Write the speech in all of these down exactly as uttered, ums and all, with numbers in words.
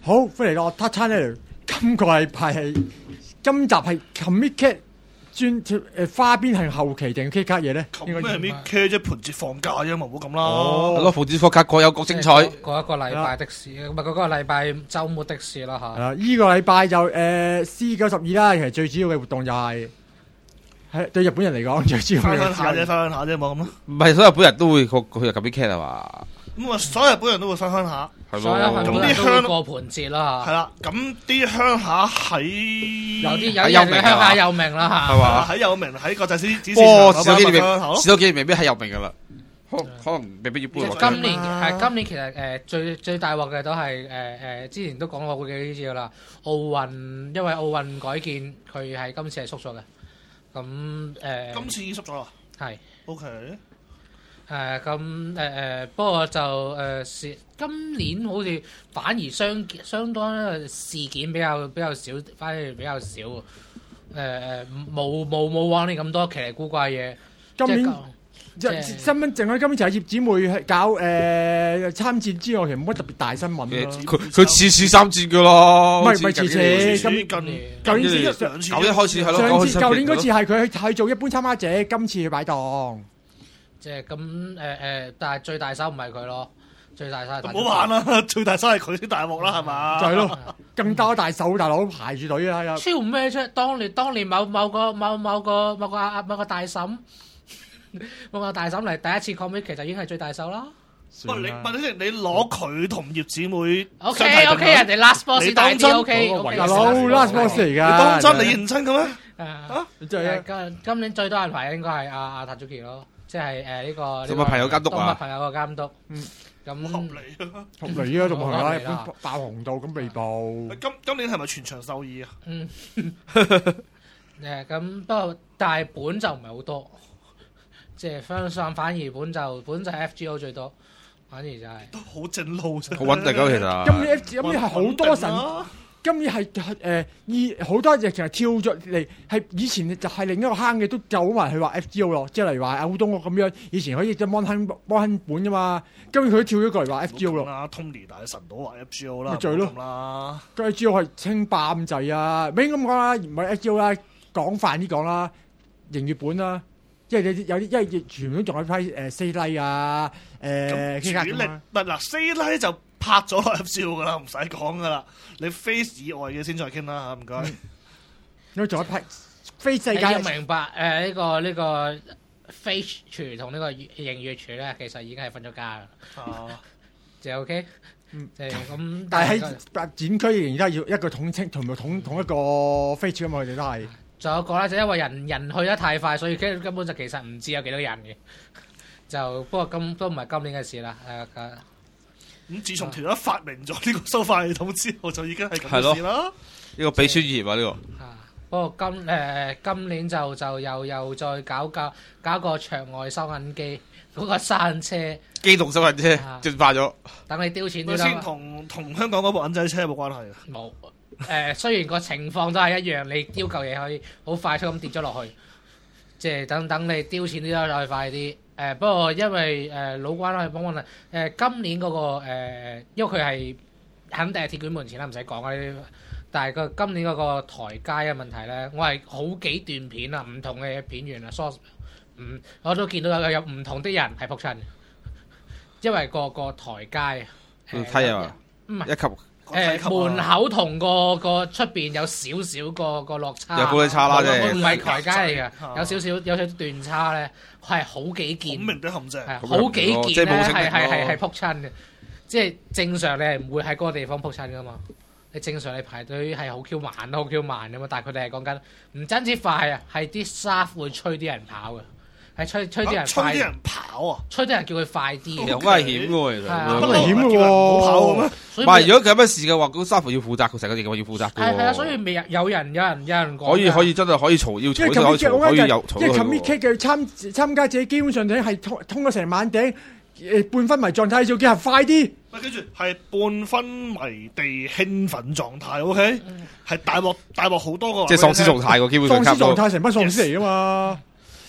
好，歡迎嚟到 Talk Channel。今個禮拜係今集係 Comic Cat 專誒花邊係後期定 K 卡嘢咧？ 咩係 Comic Cat 啫？盤節放假啫嘛，唔好咁啦。 係咯，盤節放假各有各精彩。 嗰一個禮拜的事，唔係嗰個禮拜週末的事啦嚇。 係啦，依個禮拜就誒 C 九十二啦，其實最主要嘅活動就係係對日本人嚟講最主要嘅。 分享下啫，分享下啫，冇咁咯。 唔係所有日本人都會去去 Comic Cat 係嘛？ 咁啊，所有日本人都會分享下。 所有日本人都會過盤節啦嚇。 係啦，咁啲鄉下喺有啲有啲人鄉下有名啦嚇。 係嘛？ 喺有名喺國際市指不過試多幾年未， 試試多幾年未必係有名噶啦。可可能未必要搬落去。 今年係今年其實誒最最大鑊嘅都係誒誒之前都講過幾次噶啦，奧運因為奧運改建佢係今次係縮咗嘅，咁誒今次已經縮咗啦。 係 OK。 誒咁誒誒，不過就誒是今年好似反而相相當事件比較比較少，反而比較少誒誒冇冇冇往年咁多奇離古怪嘢。 今年即即新聞淨係今年就係葉姊妹係搞誒參戰之外，其實冇乜特別大新聞咯。 佢佢次次參戰噶咯， 唔係唔係次次咁近舊年先兩次， 九一開始係咯， 上次舊年嗰次係佢去去做一般參加者，今次去擺檔。 即係咁誒誒，但係最大手唔係佢咯，最大手係唔好玩啦！最大手係佢先大鑊啦，係嘛？ 就係咯，更加大手大佬排住隊啊！ 超咩啫？當年當年某某個某某個某個阿某個大嬸，某個大嬸嚟第一次 comic 其實已經係最大手啦。 喂，你問先，你攞佢同葉姊妹 O K O K， 人哋 last boss 大啲 O K， 大佬 last boss 嚟㗎， 你當真你認真嘅咩？ 啊， 即係今今年最多人排應該係阿阿塔祖奇咯。即係誒呢個動物朋友監督啊！ 動物朋友個監督，嗯，咁合理啊！ 合理啊！動物朋友日本爆紅到咁被捕。 今今年係咪全場獸醫啊？ 嗯，誒咁不過但係本就唔係好多，即係相反反而本就本就係 F G O 最多，反而就係都好正路啫， 好穩定咯，其實。 今年 F 今年係好多神。今年係誒以好多嘢其實跳咗嚟，係以前就係另一個坑嘅都走埋去話 F G O 咯，即係例如話歐東屋咁樣，以前可以隻摩亨摩亨本㗎嘛，今年佢都跳咗過嚟話 F G O 咯。 啦 Tony 大神都話 F G O 啦， 咪就係咯啦。 F G O 係清霸咁滯啊，唔應該咁講啦，唔係 F G O 啦，廣泛啲講啦，營業本啦，即係有啲有啲，因為全部都仲有批誒 C Line 啊，誒主力唔係嗱 C Line 就。拍咗落 F G O 噶啦，唔使講噶啦。你 Face 以外嘅先再傾啦嚇，唔該。 因為仲有一批 Face 世界要明白誒呢個呢個 Face 廚同呢個營業廚咧，其實已經係分咗家啦。哦，就 OK。嗯，誒咁， 但係喺展區仍然都係要一個統稱同埋統統一個 Face 啊嘛，佢哋都係。 仲有一個咧，就因為人人去得太快，所以根根本就其實唔知有幾多人嘅。就不過今都唔係今年嘅事啦，係啊。 咁自從條友發明咗呢個收費系統之後，就已經係咁嘅事啦。 呢個秘書業啊，呢個。 啊，不過今誒今年就就又又再搞搞搞個場外收銀機，嗰個山車。 機動收銀車進化咗。 等你丟錢啲啦。 先同同香港嗰部銀仔車有冇關係啊？ 冇。誒，雖然個情況都係一樣，你丟嚿嘢可以好快速咁跌咗落去，即係等等你丟錢啲都再快啲。誒、呃、不過因為誒、呃、老關係幫幫啦，誒今年嗰、那個、呃、因為佢係肯定係鐵捲門前啦，唔使講啦。但係個今年嗰個台階嘅問題咧，我係好幾段片啊，唔同嘅片源啊 source， 嗯，我都見到有有唔同的人係仆親，因為個個台階誒梯啊，唔係一級。 誒、呃、門口同個個出邊有少少個個落差， 有高低差啦，即係唔係台階嚟嘅，有少少有少少段差咧，係好幾件， 孔明的陷阱， 係好幾件咧，係係係係撲親嘅，即係正常你係唔會喺嗰個地方撲親噶嘛，你正常你排隊係好 Q 慢都好 Q 慢噶嘛，但係佢哋係講緊唔真止快啊，係啲 staff 會催啲人跑嘅。係吹吹啲人吹啲人跑啊！ 吹啲人叫佢快啲， 好危險嘅喎，其實好危險嘅喎， 唔好跑嘅咩？ 唔係，如果有乜事嘅話，咁 staff 要負責，佢成個嘢我要負責嘅。 係係啊，所以未有人有人有人講。 可以可以真係可以嘈，要嘈可以嘈，可以有嘈。 即係 Comic Cat 嘅參參加者基本上係通通咗成晚頂，誒半昏迷狀態，做幾下快啲。 喂，跟住係半昏迷地興奮狀態 ，OK，係大鑊大鑊好多個。 即係喪屍狀態喎，基本上。 喪屍狀態成班喪屍嚟㗎嘛。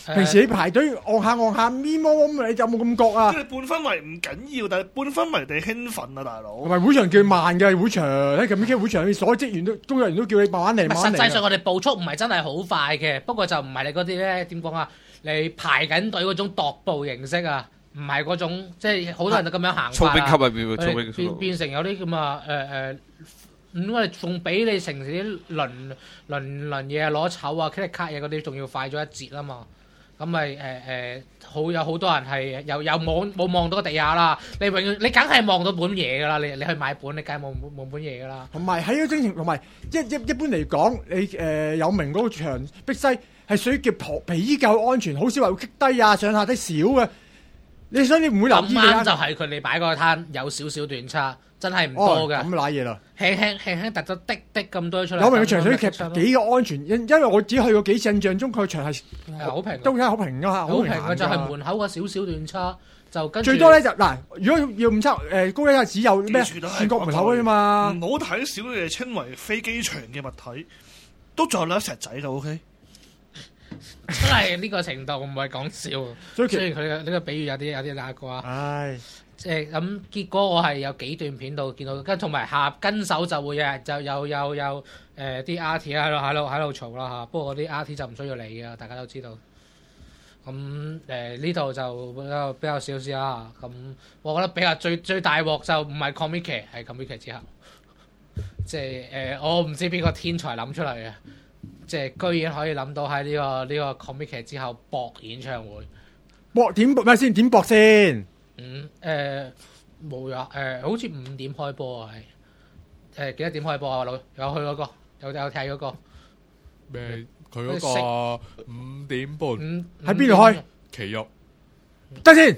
平時你排隊按下按下咪摸摸，你有冇咁覺啊即？係半氛圍唔緊要，但係半氛圍地興奮啊，大佬同。埋會場叫慢嘅會場，喺咁嘅會場，所有職員都工作人員都叫你慢慢嚟， 唔係慢慢嚟啊。 實際上我哋步速唔係真係好快嘅，不過就唔係你嗰啲咧點講啊？你排緊隊嗰種踱步形式啊，唔係嗰種即係好多人都咁樣行操法啊。 兵級啊，變佢操兵哋變級。 變成有啲咁啊誒誒，咁我哋仲比你城市啲輪輪輪嘢啊攞籌啊 credit card 嘢嗰啲仲要快咗一截啊嘛。咁咪誒誒好有好多人係又又望冇望到個地下啦，你永遠你梗係望到本嘢㗎啦，你你去買本你梗係望望本嘢㗎啦。 同埋喺個精神，同埋一一一般嚟講，你誒、呃、有名嗰個場碧西係屬於叫比較安全，好少話會棘低啊，上下低少嘅。你所以你唔會留咁意啱就係佢哋擺嗰個攤有少少斷差，真係唔哦多㗎， 咁賴嘢啦。 輕輕輕輕突咗滴滴咁多出嚟。 有名嘅場所其咁實幾個安全，因因為我只去過幾次，印象中佢場係係好平， 都係好平㗎， 好平嘅嘅就係門口個少少斷差，就跟住最多咧就嗱，如果要誤測誒高一只有咩記住都係轉角門口嘅啫嘛。 唔好睇小你哋稱為飛機場嘅物體，都仲有兩石仔㗎，OK？ 真係呢個程度唔係講笑。 所以其雖然佢嘅呢個比喻有啲有啲揦過啊， 唉， 即係咁結果我係有幾段片度見到，跟同埋下跟手就會日就有有有誒啲 R T 喺度喺度喺度嘈啦嚇，不過嗰啲 R T 就唔需要理嘅，大家都知道。咁誒呢度就比較比較少少啦。咁我覺得比較最最大鑊就唔係 Comic 係 Comic 之後，即係誒、呃、我唔知邊個天才諗出嚟嘅。即係居然可以諗到喺呢、這個呢、這個 comic 之後博演唱會， 搏點搏咩先？點搏先？ 嗯誒冇呀誒，好似五點開波啊，係誒幾多點開波啊？老有去嗰、那個，有有睇嗰、個咩？佢嗰個五點半五喺邊度開？ 奇肉， 得先。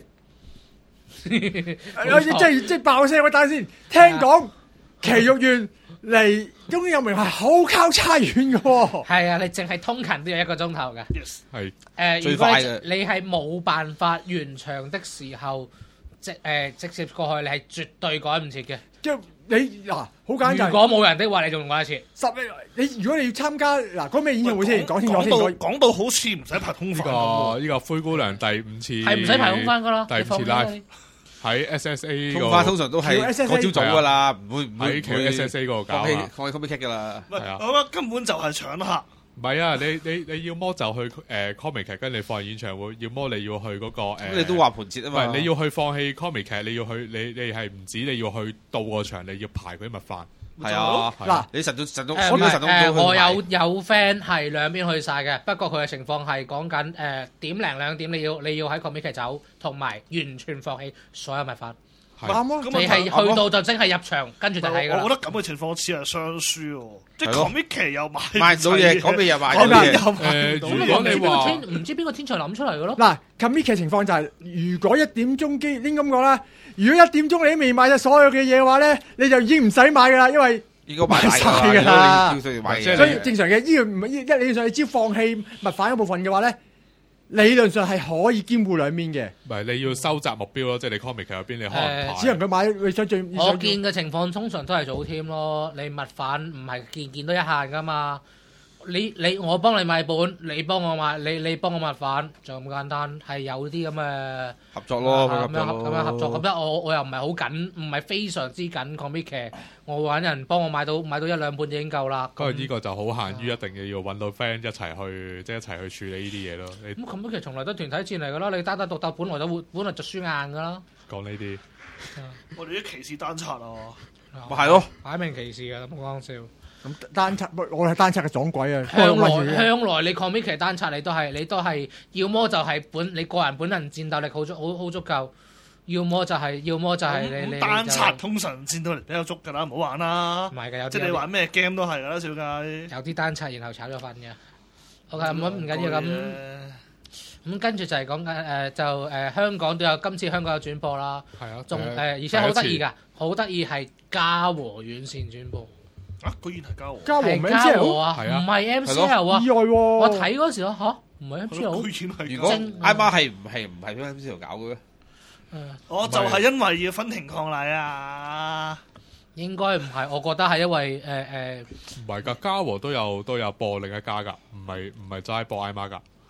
有即係即係爆聲，喂！等下先。聽講奇玉苑離中有名係好交叉遠嘅喎。 係啊，你淨係通勤都要一個鐘頭嘅。 Yes， 係誒， 最如果你快嘅你係冇辦法完場的時候，直誒直接過去，你係絕對趕唔切嘅。 即係你嗱，好簡單。 如果冇人的話，你仲趕得切。 十你如果你要參加嗱嗰咩演唱會先，講清楚先。 講到講講到好似唔使排通呢飯咁喎個呢個灰姑娘第五次係唔使排空翻噶啦， 第五次你放心啦 live 喺 S S A 通個花通常都係叫 S S A 嗰朝早噶啦，唔會唔會喺佢 S S A 嗰度搞放棄啊。 放棄 comic 噶啦。 唔係係啊我覺得根本就係搶客。 唔係啊，你你你要麼就去誒 comic 劇跟你放演唱會，要麼你要去嗰個誒。 咁你都話盤節啊唔嘛。 係你要去放棄 comic 劇，你要去你你係唔止你要去到個場，你要排嗰啲物飯。 係啊， 嗱你神到神到誒唔係我都神到誒，我有去有 friend 係兩邊去晒嘅，不過佢嘅情況係講緊誒點零兩點你要你要喺 comic 走，同埋完全放棄所有物法。 係啱啊！ 咁你係去到就真係入場，跟住就睇㗎我覺啦。 得咁嘅情況似係雙輸喎，即係係咯 comic 期又買買唔到嘢，講咩又買講到嘢。 又買唔到誒如嘢果你話天唔知邊個天才諗出嚟嘅咯？ 嗱 commit 嘅情況就係，如果一點鐘機應咁講啦，如果一點鐘你都未買晒所有嘅嘢嘅話咧，你就已經唔使買㗎啦，因為應該買晒買晒㗎啦如果你要買即係嘢所以正常嘅依個唔係一理論上，你只要放棄物販一部分嘅話咧，理論上係可以兼顧兩面嘅， 唔係你要收窄目標咯，即係你 comic 劇入邊你可能誒只能夠買你想最你我想見嘅情況通常都係早添咯，你物販唔係件件都一限噶嘛。你你我幫你買本，你幫我買，你你幫我物販，就咁簡單，係有啲咁嘅合作咯， 咁樣合作咁樣合作。咁樣我我又唔係好緊，唔係非常之緊 comic 劇，我揾人幫我買到買到一兩本已經夠啦。 不過咁呢個就好限於一定要要揾到 friend 一齊去，即係一齊去處理呢啲嘢咯。你咁 comic 劇從來都團體戰嚟噶啦，你單單獨鬥本來都會本來就輸硬噶啦。 講呢啲， 我哋啲歧視單刷啊！ 咪係咯， 擺明歧視㗎，冇講笑。 咁單測，我係單測嘅撞鬼啊！ 向來開個問向來你 comic 劇單刷你都係你都係，要麼就係本你個人本人戰鬥力好足好好足夠，要麼就係、要麼就係你你咁單刷就通常戰鬥力比較足㗎啦，唔好玩啦唔。係嘅，有即啲係你玩咩 game 都係㗎啦，小雞。 有啲單刷然後炒咗份嘅。OK，咁唔緊要咁咁跟住就係講緊誒就誒、呃、香港都有今次香港有轉播啦， 係啊， 仲誒、 誒呃而且好得意。 第一次㗎，好得意係嘉禾院線轉播， 啊，居然係交和。 嘉禾名係嘉之後禾啊， 係啊唔係 M C L 啊意，外喎！ 我睇嗰時候嚇唔係 M C L。 居然係如果交和。 挨媽係唔係唔係俾 M C 度搞嘅咩？ 我就係因為要分庭抗禮啊！ 應該唔係，我覺得係因為誒誒。 唔係㗎，嘉禾都有都有播另一家㗎，唔係唔係齋播 I 媽㗎。 係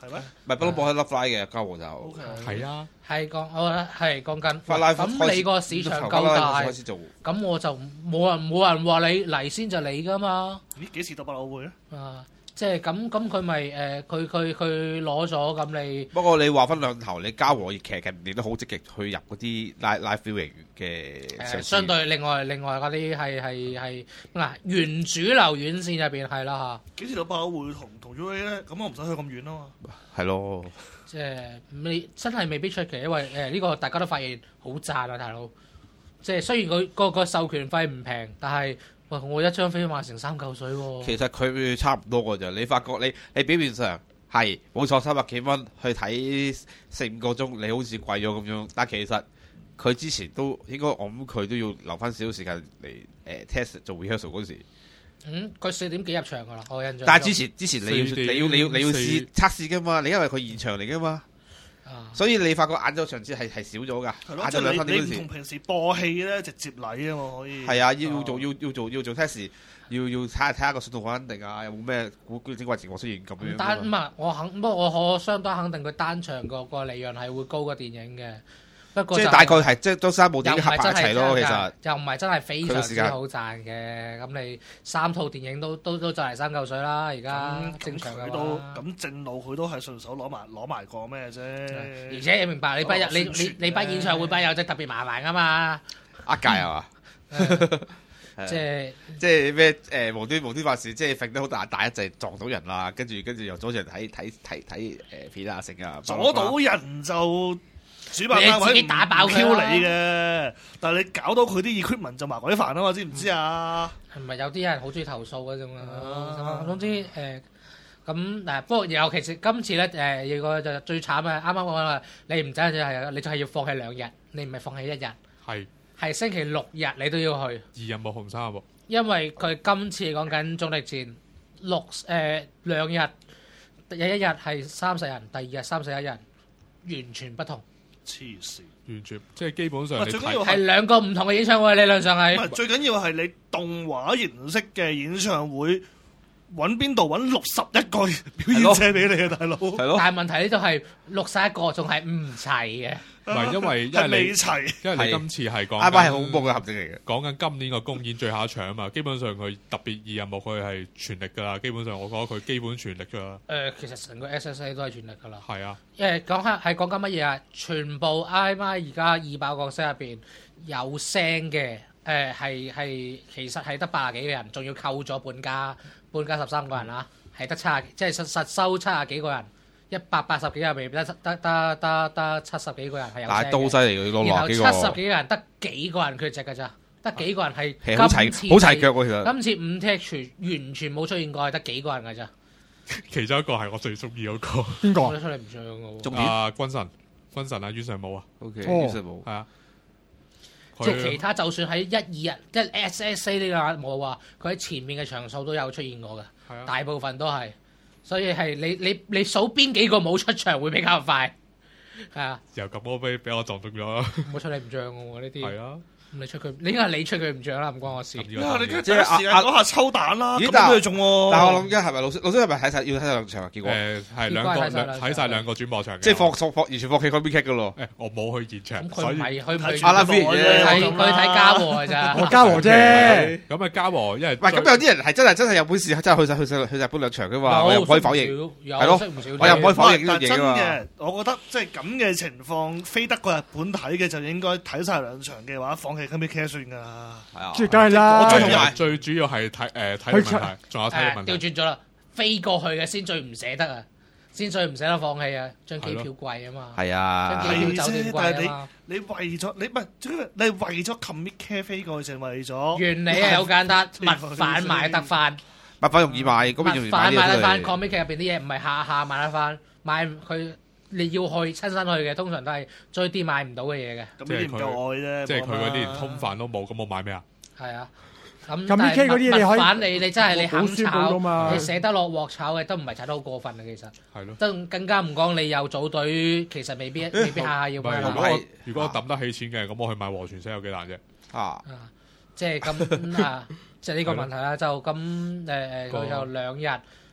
係咩？ 唔係不嬲播喺 Love Live 嘅嘉禾就 O K， 係啊， 係講，我覺得係講緊。 發拉咁你個市場夠大， 開始做， 咁我就冇人冇人話你嚟先就你噶嘛。 咦？幾時到百老匯咧？ 啊，即係咁咁佢咪誒佢佢佢攞咗咁你。 不過你話分兩頭，你嘉禾其實近年都好積極去入嗰啲 live live viewing 嘅誒、 嘗試相對另外另外嗰啲係係係嗱原主流院線入邊係啦幾時到百老匯同同 U A 咧？咁我唔使去咁遠啊嘛。 係咯， 嚇，即係你真係未必出奇，因為誒呢、呢個大家都發現好賺啊，大佬。即係雖然佢個個授權費唔平，但係喂我一張飛賣成三嚿水喎、 其實佢差唔多㗎咋。你發覺你你表面上係冇錯三百幾蚊去睇四五個鐘，你好似貴咗咁樣，但其實佢之前都應該我諗佢都要留翻少少時間嚟誒 test 做 rehearsal 嗰時。 嗯，佢四點幾入場㗎啦，我印象中。 但係之前之前你要四點你要你要你要四試測試㗎嘛，你因為佢現場嚟㗎嘛， 啊， 所以你發覺晏晝場次係係少咗㗎， 係咯， 晏晝兩即係三點嗰時你你唔同。平時播戲咧，直接嚟啊嘛，可以。 係啊，要要做要要做要做 test，要要睇下睇下個信號穩定啊，有冇咩古古精怪情況出現咁樣㗎單唔嘛。 係我肯，不過我可相當肯定佢單場個個利潤係會高過電影嘅。不過就即係大概係即係都三部電又唔影合係真係埋一齊咯，其真係實又唔係真係非常佢個時間之好賺嘅。咁你三套電影都都都就嚟三嚿水啦，而家咁正常嘅佢都話。 咁正路，佢都係順手攞埋攞埋個咩啫。 而且你明白，你班人你你你班演唱會班友仔特別麻煩噶嘛， 呃界係嘛？ 即係即係咩誒無端無端發事，即係揈得好大大一陣撞到人啦，跟住跟住又阻住人睇睇睇睇誒片啊成啊， 阻到人就主辦單你自己位唔打爆佢挑啦你嘅，但係你搞到佢啲 equipment 就麻鬼煩啊嘛，知唔知啊？ 係咪有啲人好中意投訴嗰種啊？ 啊總之誒咁嗱，不過尤其是今次咧誒，有個就最慘啊！啱啱講話你唔真係係，你就係要放棄兩日，你唔係放棄一日， 係係星期六日你都要去。 二有冇紅衫有冇？ 因為佢今次講緊總力戰六誒兩日，第一日係三十人，第二日三十一人，完全不同， 黐線！ 完全即係基本上你睇喂最緊要係兩個唔同嘅演唱會，理論上唔係係最緊要係你動畫形式嘅演唱會，揾邊度揾六十一個表演者俾你啊，大佬！ 係咯， 但係問題呢度係六十一個仲係唔齊嘅， 唔係因為因係為你未齊， 因為你係今次係講啱啱係緊恐怖嘅陷阱嚟嘅。 講緊今年個公演最後一場啊嘛，基本上佢特別二任務佢係全力㗎啦，基本上我覺得佢基本全力㗎啦， 誒其實成個 S S A 都係全力㗎啦。 係啊， 因為講下係講緊乜嘢啊？全部 I M I 而家二百個角色入邊有聲嘅，誒係係其實係得八十幾個人，仲要扣咗半加半加十三個人啦，係得七十，即係實實收七十幾個人，一百八十幾入邊得得得得得七十幾個人係有聲但係都好嘅。 犀利嘅，攞然後七落幾個十幾個人得幾個人缺席㗎咋？得幾個人係係好齊今次好齊腳喎，其實。 今次五踢全完全冇出現過，係得幾個人㗎咋？ 其中一個係我最中意嗰個邊個講得出嚟唔上嘅喎。 重點啊軍神軍神啊冤上武啊， O K， 哦其實冇。 係啊， 即係其佢他就算喺一二日，即係 S S A 呢個冇話，佢喺前面嘅場數都有出現過嘅， 係啊， 大部分都係，所以係你你你數邊幾個冇出場會比較快，係啊， 又咁我俾俾我撞中咗， 冇出你唔漲嘅喎呢啲， 係啊， 咁你出佢，你應該係你出佢唔漲啦，唔關我事。 咁。 哇！你跟住即係第一時間阿講下抽蛋啦，咁咦但係都要中喎。 但係我諗緊係咪老師老師係咪睇晒要睇晒兩場啊？結果誒係兩個應該係睇晒兩睇晒兩個轉播場嘅， 即係放放放完全放棄 copy cat 噶咯。 誒我冇去現場， 咁佢所以唔係佢唔係睇阿拉菲住我啫啫睇佢睇嘉禾㗎咋， 我嘉禾啫， 咁啊嘉禾，因為喂，咁有啲人係真係真係有本事，真係去晒去晒去日本兩場噶嘛，我又唔可以否認。 有係咯識唔少， 我又唔可以否認呢但真樣嘢㗎嘛。 嘅，我覺得即係咁嘅情況，飛得過日本睇嘅就應該睇晒兩場嘅話，放棄 Comic Care 算㗎啦。 係啊即係梗係啦我。最最最主要係睇誒體力問題，仲有體力誒問題。 調轉咗啦，飛過去嘅先最唔捨得啊，先最唔捨得放棄啊，張機票貴啊嘛。 係張啊機，票酒店貴啊嘛， 你為咗你唔係，主要你係為咗 Comic Care 飛過去，淨係為咗原理係好簡單， 係物販買得翻， 物品容易買，嗰物邊容易買販買得翻啲嘢。 comic 劇入邊啲嘢唔係下下買得翻，買佢你要去親身去嘅，通常都係追啲買唔到嘅嘢嘅， 咁呢啲唔夠愛啫。 即係佢嗰啲連冇通飯都冇，咁我買咩啊？ 係啊。咁咁 Mickey 嗰啲你可以物販你你真係你肯冇書報炒， 㗎嘛你捨得落鑊炒嘅都唔係炒得好過分啊，其實。 係咯。 更更加唔講你有組隊，其實未必未必下下要唔係， 買啦如果我係如果我抌得起錢嘅，咁我去買和泉社有幾難啫？ 啊， 啊，即係咁啊，即係呢個問題啦。就咁誒誒，佢個就兩日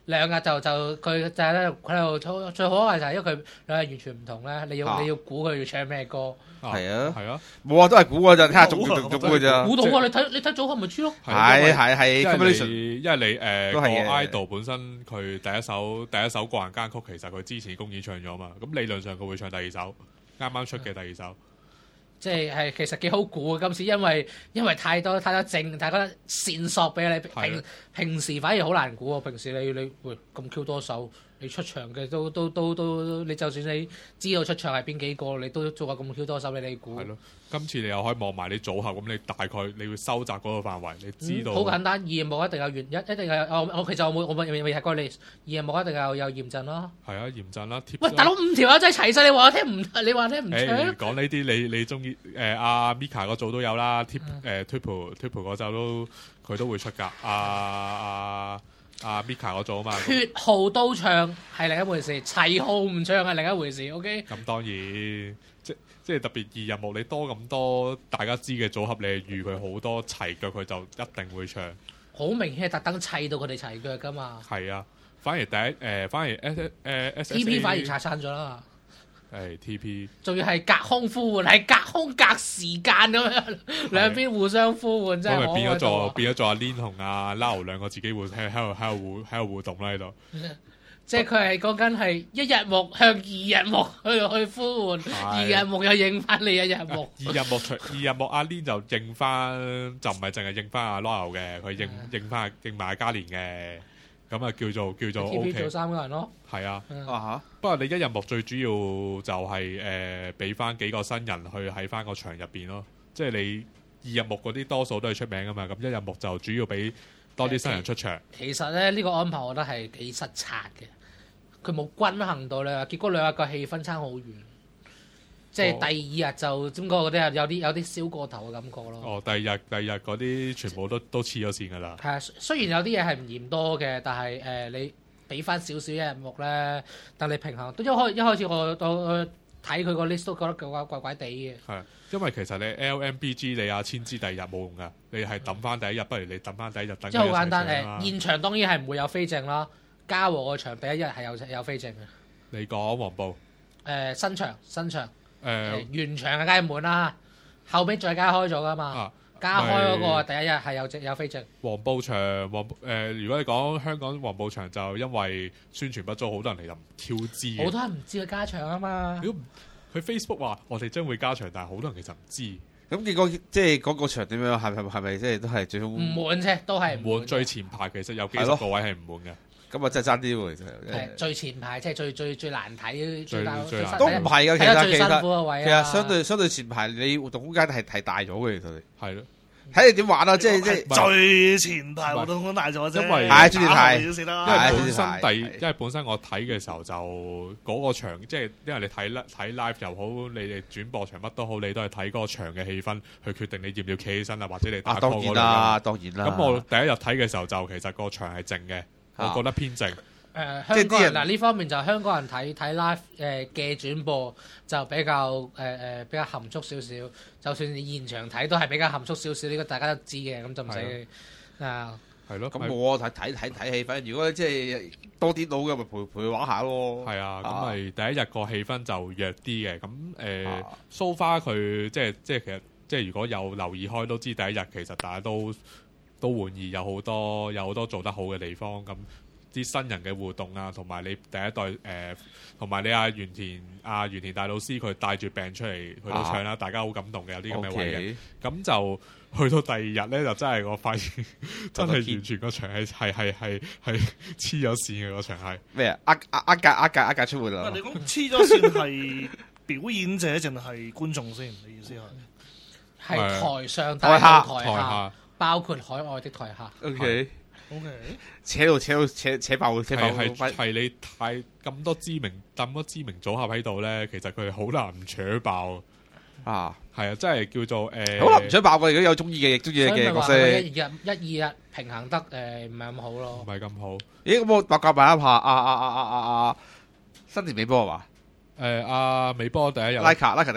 兩日就就佢就係咧，佢喺度最好嘅就係因為佢兩日完全唔同咧，你要、 啊你要估佢要唱咩歌， 係啊係啊， 冇啊，都係估㗎咋，睇下中唔中中嘅咋。 估到啊！你睇你睇組合咪知咯。 係係係因為 combination 你因為你誒個都係嘅 idol 本身佢第一首第一首個人間曲，其實佢之前公演唱咗嘛，咁理論上佢會唱第二首，啱啱出嘅第二首。 即係係其實幾好估啊！今次因為因為太多太多證，太多線索俾你。平平時反而好難估喎。平時你你喂咁 Q 多首，你出場嘅都都都都，你就算你知道出場係邊幾個，你都做下咁 Q 多首俾你估。 係咯，今次你又可以望埋你組合，咁你大概你會收窄嗰個範圍，你知道。 好、嗯、簡單，二任務一定有原一一定有我我其實我冇我未未睇過你二任務一定有有驗陣咯。 係啊，驗陣啦。 喂，大佬五條友仔齊晒，你話我聽唔？你話聽唔唱？ 誒講呢啲你你中意誒阿 Mika 嗰組都有啦 ，Tip 誒 Triple Triple 嗰組都佢都會出㗎。阿阿阿 Mika 嗰組啊嘛。 缺號都唱係另一回事，齊號唔唱係另一回事。OK。 咁當然即即係特別二任務，你多咁多大家知嘅組合，你係預佢好多齊腳，佢就一定會唱。 好明顯係特登砌到佢哋齊腳㗎嘛。 係啊，反而第一誒、呃，反而 S 誒 S T P 反而拆散咗啦。 係 T P， 仲要係隔空呼喚，係隔空隔時間咁樣，兩邊互相呼喚，真係咁咪變咗可做變咗做阿 Lin 同阿 Lau 兩個自己互喺喺度喺度互喺度互動啦喺度。 即係佢係講緊係一日木向二日木去去呼喚，二日木又應翻你一日木。 二日木除二日木阿 Lin 就應翻，就唔係淨係應翻阿 Lau 嘅，佢應應翻應埋阿嘉蓮嘅。咁啊叫做叫做 T P 做 OK， 三個人咯。 係啊。 嗯啊嚇！ 不過你一日幕最主要就係誒俾翻幾個新人去喺翻個場入邊咯，即係你二日幕嗰啲多數都係出名噶嘛，咁一日幕就主要俾多啲新人出場。 其實咧呢、呢個安排我覺得係幾失策嘅，佢冇均衡到咧，結果兩日個氣氛差好遠。即係第二日就點講嗰啲啊，有啲有啲燒過頭嘅感覺咯。 哦，第二日第二日嗰啲全部都都黐咗線㗎啦。 係啊，雖然有啲嘢係唔嫌多嘅，但係誒、呃、你俾翻少少一日目咧，但你平衡都一開一開始我我睇佢個 list 都覺得怪怪怪地嘅。 係，因為其實你 L M B G 你阿千之第二日冇用㗎，你係抌翻第一日，不如你抌翻第一日等。 即係好簡單誒、呃，現場當然係唔會有飛正啦。嘉禾個場第一日係有有飛正嘅。 你講黃埔？誒、 呃、新場新場。誒、 呃、 原場嘅梗係滿啦，後尾再加開咗噶嘛， 啊、 加開嗰個第一日係有有飛正。 黃埔場黃誒、呃，如果你講香港黃埔場，就因為宣傳不足，好多人嚟就唔 Q 知。 好多人唔知佢加場啊嘛。 如果佢 Facebook 話我哋將會加場，但係好多人其實唔知。 咁結果即係嗰個場點樣？係係係咪即係都係最終唔滿啫？都係唔滿。最前排其實有幾十個位係唔滿嘅。 咁啊，真係爭啲喎，其實係最前排，即係最最最難睇、最難最難都唔係㗎，其實最辛苦嘅位其實相對相對前排你活動空間係係大咗嘅，其實係咯， 睇你點玩啊！即係即係最前排活動空間大咗啫， 因為係最前排， 因為本身第因為本身我睇嘅時候就嗰個場，即係因為你睇睇 live 又好，你哋轉播場乜都好，你都係睇嗰個場嘅氣氛去決定你要唔要企起身啊，或者你打 call 嗰類。 當然啦，當然啦。 咁我第一日睇嘅時候就其實個場係靜嘅，我覺得偏靜。 誒、呃、香港人嗱呢方面就香港人睇睇 live 誒嘅轉播就比較誒誒、呃、比較含蓄少少，就算你現場睇都係比較含蓄少少，呢個大家都知嘅，咁就唔使啊。 係咯， 咁我睇睇睇睇氣氛，如果即係多啲佬嘅，咪陪陪佢玩下咯。 係啊，咁咪第一日個氣氛就弱啲嘅，咁誒 so far 佢即係即係其實即係如果有留意開都知，第一日其實大家都都滿意，有好多有好多做得好嘅地方咁。啲新人嘅互動啊，同埋你第一代誒，同、呃、埋你阿原田阿原田大老師佢帶住病出嚟去到唱啦，啊、大家好感動嘅，有啲咁嘅位嘅。咁 Okay. 就去到第二日咧，就真係我發現真係完全個場係係係係係黐咗線嘅，個場係咩啊？ 呃呃呃格呃格呃格出門啦！ 你講黐咗線係表演者定係觀眾先？你意思係係台上台下台下，包括海外的台下。 O K。 O K， 扯到扯到扯扯爆，扯爆係係係你太咁多知名咁多知名組合喺度咧，其實佢哋好難唔扯爆啊！ 係啊，真係叫做誒， 好難唔扯爆嘅。如果有中意嘅，亦中意嘅角色， 一日一二日平衡得誒唔係咁好咯， 唔係咁好。 咦？咁我八卦埋一下，阿阿阿阿阿阿新田美波係嘛？ 誒阿美波第一日， 拉卡拉卡第一日，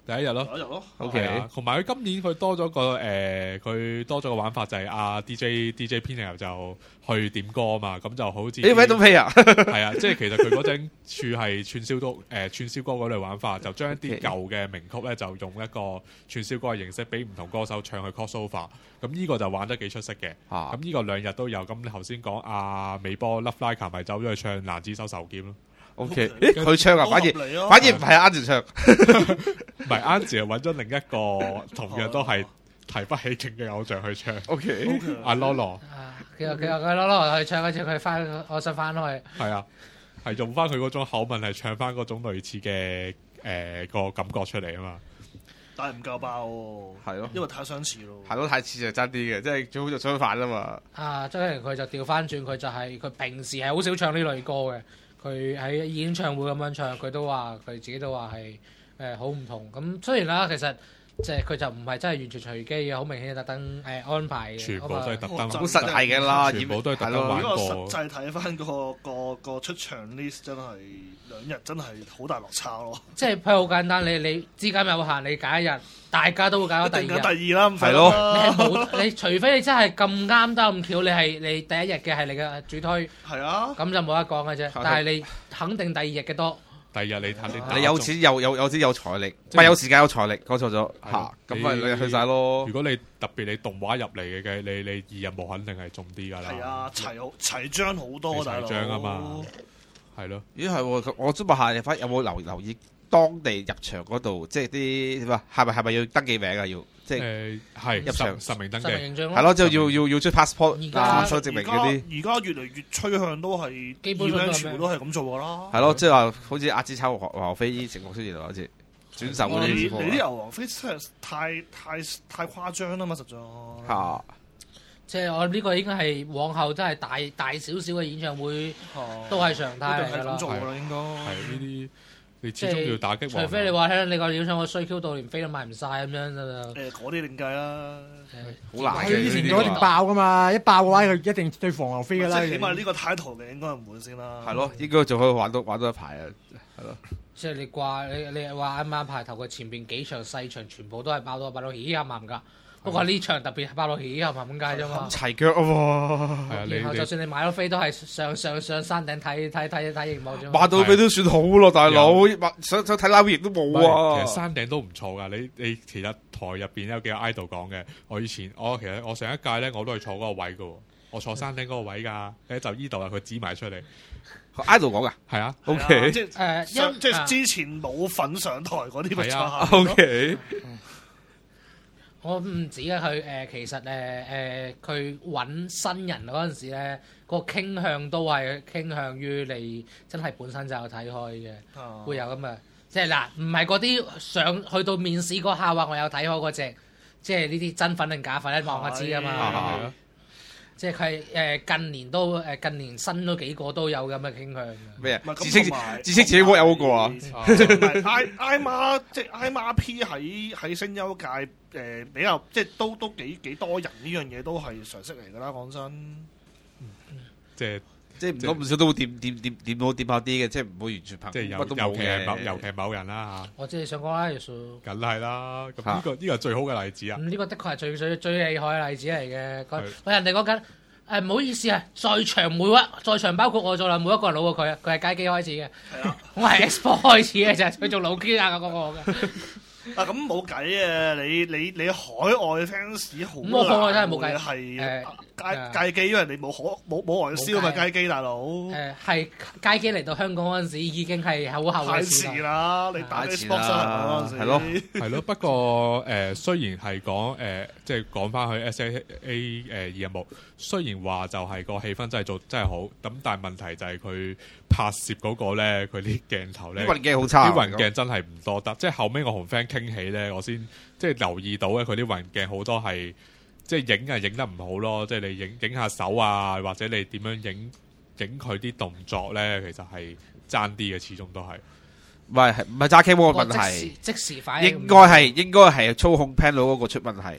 第一日咯。 第一日咯。 OK 係啊，同埋佢今年佢多咗個誒，佢、多咗個玩法就係阿 D J D J 編友就去點歌啊嘛，咁就好似誒 Random Play 啊， 係啊，即係其實佢嗰陣處係串燒歌誒、串燒歌嗰類玩法，就將一啲 Okay 舊嘅名曲咧，就用一個串燒歌嘅形式，俾唔同歌手唱去 crossover。咁呢個就玩得幾出色嘅。 啊咁呢個兩日都有。咁你頭先講阿美波 Love Like 咪走咗去唱男子手仇劍咯。 OK，誒佢唱啊，反而好合理啊反而唔係阿 Angie 唱， 唔係 Angie 係揾咗另一個同樣都係提不起勁嘅偶像去唱。 OK， 阿 Lolo 啊，其實其實佢攞攞去唱嗰隻，佢翻我想翻開。 係啊，係用翻佢嗰種口吻係唱翻嗰種類似嘅誒個感覺出嚟啊嘛。 但係唔夠爆喎。 係咯因為太相似咯。 係咯，太似就爭啲嘅，即係最好就相反啊嘛。 啊，周杰倫佢就調翻轉，佢就係、佢平時係好少唱呢類歌嘅。佢喺演唱會咁樣唱，佢都話佢自己都話係誒好唔同。咁雖然啦，其實即係佢就唔係真係完全隨機嘅，好明顯係特登誒安排嘅。 全部都係特登， 好好實係嘅啦， 全部都係特登係咯玩如果過實。際睇翻個個個出場 list 真係兩日真係好大落差咯。 即係譬如好簡單，你你資金有限，你揀一日，大家都會揀咗一定揀第二日。 第二啦，唔使係咯你啦係冇，你除非你真係咁啱得咁巧，你係你第一日嘅係你嘅主推， 係啊， 咁就冇得講嘅啫。但係你肯定第二日嘅多。 第二日你睇啊你你有錢有有有錢有財力，唔即係係有時間有財力，講錯咗係嚇，咁咪你你去晒咯如。果你特別你動畫入嚟嘅嘅，你你二日冇肯定係中啲㗎啦。 係啊，齊好齊張好多你大佬。 齊張啊嘛係咯。 咦係喎，我想問下，反有冇留留意當地入場嗰度，即係啲點啊？係咪係咪要登記名啊？要即係誒係入場實實名登記實名。認證咯。 係咯，即係要要要出 passport 而家啊，出證明嗰啲。 而家而家越嚟越趨向都係基本上都係 event 全部都係咁做噶啦。 係咯，即係話好似阿芝炒黃黃飛成個出現好似轉手嗰你你啲啲牛王飛真係太太太誇張啦嘛，實在。 嚇即係我呢個應該係往後真係大大少少嘅演唱會都係常一態嚟㗎啦定係咁。做噶啦，應該。 係呢啲你即始終要打擊係黃牛。 除非你話聽你個演唱會衰 Q 到連飛都賣唔晒咁樣就誒嗰啲另計啦。 好難佢以前嘅呢啲嗰啲爆噶嘛，一爆嘅話佢一定對防牛飛噶啦。 即係起碼呢個 title 嘅應該唔會先啦。 係咯，應該仲可以玩多玩多一排啊，係咯。 即係你掛你你話啱啱排頭嘅前邊幾場細場全部都係爆到爆到起冚冚㗎。不過呢場特別係爆到起冚冚咁解啫嘛。 齊腳啊喎， 係啊，你然後就你算你買咗飛都係上上上山頂睇睇睇睇熒幕啫嘛。 話到尾都算好咯，大佬。想想睇拉亦都唔冇係，其啊實。山頂都唔錯㗎。你你其實台入邊有幾個 idol 講嘅。我以前我其實我上一屆咧我都係坐嗰個位㗎喎。我坐山頂嗰個位㗎。誒就依度啊，佢指埋出嚟。 idol 講噶係啊。 ，O 係啊 K 誒， 即係因即係啊之前冇份上台嗰啲咪係啊就係 O K， 我唔止啊，佢誒、呃、其實誒誒佢揾新人嗰陣時咧，個傾向都係傾向於你真係本身就有睇開嘅， 啊會有咁嘅。即係嗱，唔係嗰啲上去到面試嗰下話我有睇開嗰只，即係呢啲真粉定假粉一望就知啊嘛。 係係啊。 即係佢誒近年都誒近年新嗰幾個都有咁嘅傾向嘅。 咩啊？ 唔係咁知識同埋知識自己 work 有嗰個啊？ 即係唔係 I I M A 即係 I M A P 喺喺聲優界誒、呃、比較即係都都幾幾多人呢樣嘢都係常識嚟㗎啦，講真。 即係即係唔多唔少都會掂掂掂掂到掂下啲嘅，即係唔會完全憑即係尤乜都冇尤其係某嘅。 尤其係某人啦我知你想講啦，耶穌。 嚇，梗係啦。咁嚇呢個呢個係最好嘅例子啊。 咁呢個的確係最最最厲害嘅例子嚟嘅。佢係喂人哋講緊誒唔好意思啊，在場每一在場包括我在內每一個人老過佢啊，佢係街機開始嘅， 係啊， 我係 Xbox 開始嘅就係佢做老機啊嗰個嘅。 啊咁冇計啊！你你你海外 fans 好咁我海外真係冇計係誒街街機，因為你冇可冇冇外銷嘛冇計街機大佬。 誒係街機嚟到香港嗰陣時已經係好後太嘅事遲啦。 啦！你打太遲 Xbox 啦嗰陣時係咯係咯，不過誒、呃、雖然係講誒，即係講翻去 S A A 誒二任務，雖然話就係個氣氛真係做真係好，咁但係問題就係佢拍攝嗰個咧，佢啲鏡頭咧， 啲運鏡好差， 啲運鏡真係唔多得。即係後尾我同 friend 傾起咧，我先即係留意到咧，佢啲運鏡好多係即係影啊影得唔好咯，即係你影影下手啊，或者你點樣影影佢啲動作咧，其實係爭啲嘅，始終都係。 唔係係唔係揸 cam 嗰個問即時題， 即時反應應該係應該係操控 panel 嗰個出問題。 係啊，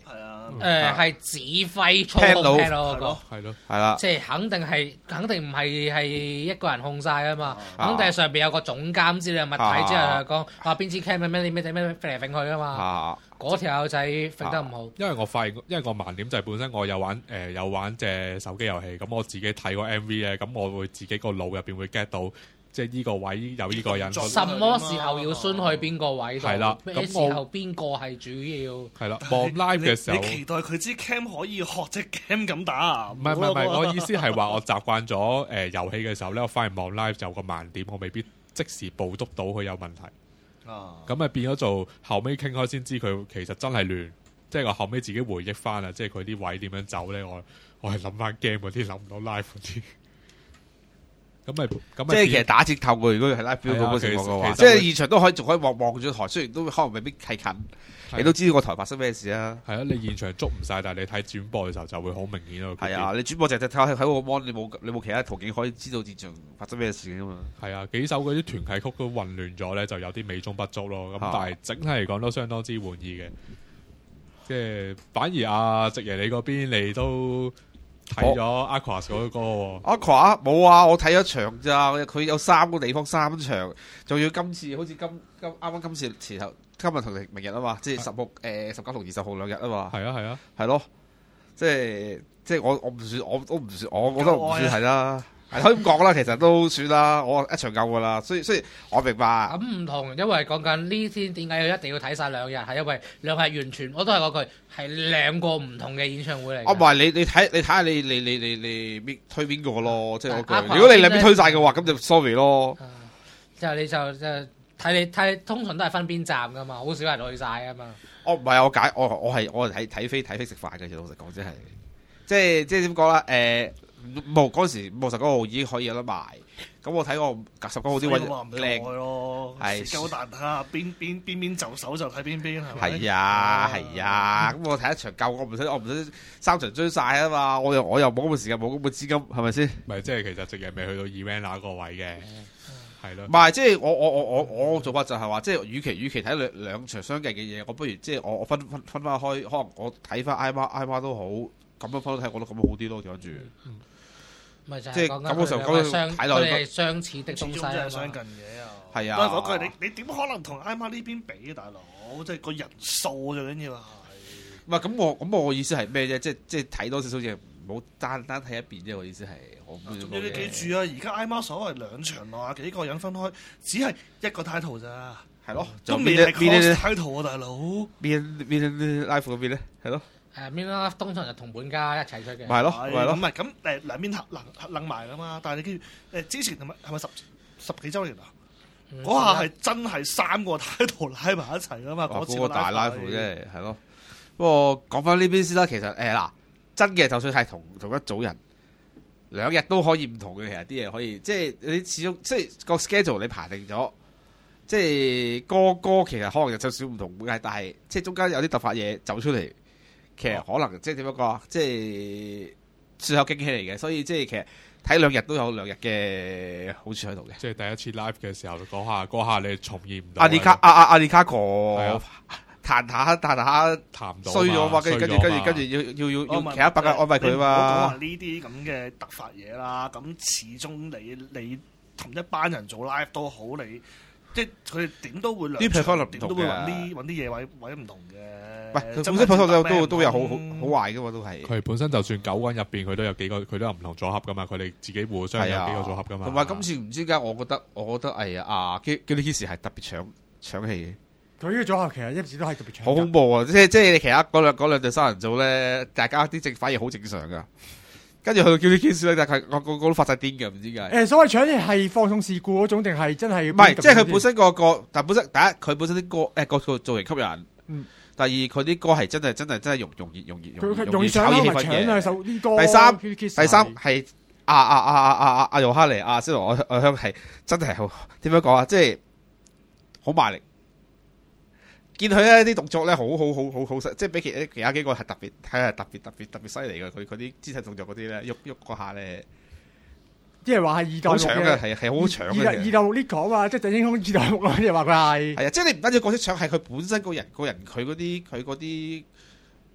誒係指揮操控聽到 pad 咯嗰個。 係咯， 係啦， 即係肯定係，肯定唔係係一個人控晒啊嘛， 啊肯定係上邊有個總監之類嘅物體，之後佢講話邊支 cam 咩咩咩咩咩飛嚟飛去啊嘛， 啊嗰條友仔飛得唔好。 因為我發現，因為個盲點就係本身我有玩誒、呃、有玩隻手機遊戲，咁我自己睇個 M V 咧，咁我會自己個腦入邊會 get 到，即係呢個位有呢個人。 什麼時候要酸去邊個位度？ 係啦咩咁我時候邊個係主要？ 係啦，望 live 嘅時候， 你期待佢支 cam 可以學隻 cam 咁打啊？ 唔係唔係唔係，我意思係話我習慣咗誒遊戲嘅時候咧，我反而望 live 就有個盲點，我未必即時捕捉到佢有問題。 啊， 咁咪變咗做後尾傾開先知佢其實真係亂，即係我後尾自己回憶翻啊，即係佢啲位點樣走咧，我我係諗翻 game 嗰啲，諗唔到 live 嗰啲。咁咪咁咪即係其實打折扣嘅，如果係 live 表嗰個情況嘅話， 其實即係現場都可以仲可以望望住台，雖然都可能未必係近，你都知道個台發生咩事啊。 係啊，你現場捉唔晒，但係你睇轉播嘅時候就會好明顯咯。 係啊，你轉播就係睇喺喺個 mon，你冇你冇其他途徑可以知道現場發生咩事噶嘛。 係啊，幾首嗰啲團契曲都混亂咗咧，就有啲美中不足咯。咁啊但係整體嚟講都相當之滿意嘅。即係反而阿直爺你嗰邊你都睇咗 Aquas 嗰個喎。 阿華冇啊，我睇咗場咋，佢有三個地方三場，仲要今次好似今今啱啱今次前後今日同明日啊嘛，即係十六誒十九同二十號兩日啊嘛。 係啊係啊， 係咯，即係即係我我唔算我都唔算我我覺得唔算係啦，係可以咁講啦，其實都算啦，我一場夠噶啦，所以所以我明白。 咁唔同，因為講緊呢天點解要一定要睇晒兩日，係因為兩日完全我都係嗰句係兩個唔同嘅演唱會嚟嘅。 哦，唔係你你睇你睇下你你你你你邊推邊個咯，即係但係嗰句。如果你兩邊推晒嘅話，咁就 sorry 咯。 啊之後你就就睇你睇，通常都係分邊站噶嘛，好少人去晒啊嘛。 哦，唔係我解我我係我係睇睇飛睇飛食飯嘅，其實老實講即係，即係即係點講啦？誒，冇嗰陣時五十九號已經可以有得賣，咁我睇過十九號啲位話唔靚。 咯， 係時間好難睇下邊邊邊邊就手就睇邊邊係咪？ 係啊係啊，咁我睇一場夠，我唔使我唔使三場追晒啊嘛，我又我又冇咁嘅時間，冇咁嘅資金，係咪先？ 唔係即係其實直爺未去到 event 那個位嘅，係咯唔。係，即係我我我我我做法就係話，即係與其與其睇兩兩場相近嘅嘢，我不如即係我我分分分翻開，可能我睇翻 I M A I M A 都好，咁樣分都睇，我覺得咁樣好啲咯，調翻轉。 咪就即係係講緊感覺上佢兩個相睇落去佢哋係相似的東西始終真係啊嘛。 相近嘅啊。 係啊都係嗰句，你你點可能同 I M A 呢邊比啊，大佬？即係個人數最緊要係。 唔係咁我咁我意思係咩啫？即係即係睇多少少嘢，唔好單單睇一邊啫。我意思係我唔仲要你記住啊！而家 I M A 所謂兩場內幾個人分開，只係一個 title 咋， 係咯， 都就未係邊咧 cross title 啊，大佬。 邊邊 live 嗰邊咧，係咯， 誒 m i n 通常就同本家一齊出嘅。 咪係咯， 係咪係咯咁。咪咁誒兩邊合楞楞埋噶嘛？但係你記住誒之前係咪係咪十十幾週年啊？ 嗯嗰下係真係三個 title 拉埋一齊噶嘛？ 哇！ 嗰次嗰個大 live 係啫，係咯。不過講翻呢邊先啦，其實誒嗱，真嘅就算係同同一組人，兩日都可以唔同嘅。其實啲嘢可以，即係你始終即係個 schedule 你排定咗，即係歌歌其實可能有少少唔同嘅，但係即係中間有啲突發嘢走出嚟，其實可能即係點樣講啊？即係最有驚喜嚟嘅，所以即係其實睇兩日都有兩日嘅好處喺度嘅。 即係第一次 live 嘅時候，嗰下嗰下你重現唔到。 阿尼卡阿阿阿尼卡哥係啊彈下彈下談唔到衰咗嘛，跟住跟住跟住跟住要要要要其他百嘅安慰佢啊唔好講話嘛。 呢啲咁嘅突發嘢啦，咁始終你你同一班人做 live 都好，你即係佢哋點都會兩啲 performance 點都會唔同嘅揾啲揾啲嘢位位唔同嘅。 喂，佢真係本身 performance 都咩都都有好好咁好壞噶嘛，都係。 佢本身就算九個人入邊，佢都有幾個，佢都有唔同組合噶嘛。佢哋自己互相有幾個組合噶嘛。 同埋今次唔知點解，我覺得我覺得係啊，Gilly Kiss 係特別搶搶戲嘅。 佢呢個組合其實一直都係特別搶。 好恐怖啊！即係即係你其他嗰兩嗰兩對三人組咧，大家啲正反而好正常噶。跟住去到 Gilly Kiss 咧，但係我個個都發晒癲嘅，唔知點解。 誒，所謂搶嘢係放縱事故嗰種，定係真係？ 唔係，即係佢本身個個，但本身第一佢本身啲歌誒個個造型吸引。 嗯。 第二佢啲歌係真係真係真係容容易容易容易佢容易容易上啦，咪炒熱氣氛嘅。 搶啊首啲歌。 第三 Gilly Kiss 第三係係阿阿阿阿阿阿阿容哈尼阿斯羅愛愛香係真係好點樣講啊？即係好賣力。見佢咧啲動作咧好好好好好即係比其其他幾個係特別睇下特別特別特別犀利嘅。佢佢啲肢體動作嗰啲咧，喐喐嗰下咧， 啲人話係二代好目搶嘅，係係好搶二代二嘅。 代目呢個啊嘛，即係鄭英雄二代目啦，啲人話佢係。 係啊，即係你唔單止角色搶，係佢本身個人個人佢嗰啲佢嗰啲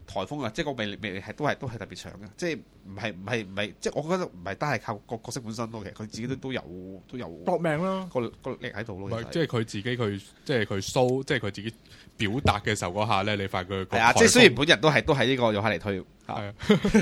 颱風啊，即係個魅力魅力係都係都係特別強嘅，即係唔係唔係唔係，即係我覺得唔係單係靠個角色本身咯，其實佢自己都都有都有搏命咯。 個個力喺度咯。 唔係，即係佢自己佢即係佢 show，即係佢自己表達嘅時候嗰下咧，你發覺佢係啊，即係雖然本人都係都係呢個有下嚟推， 係啊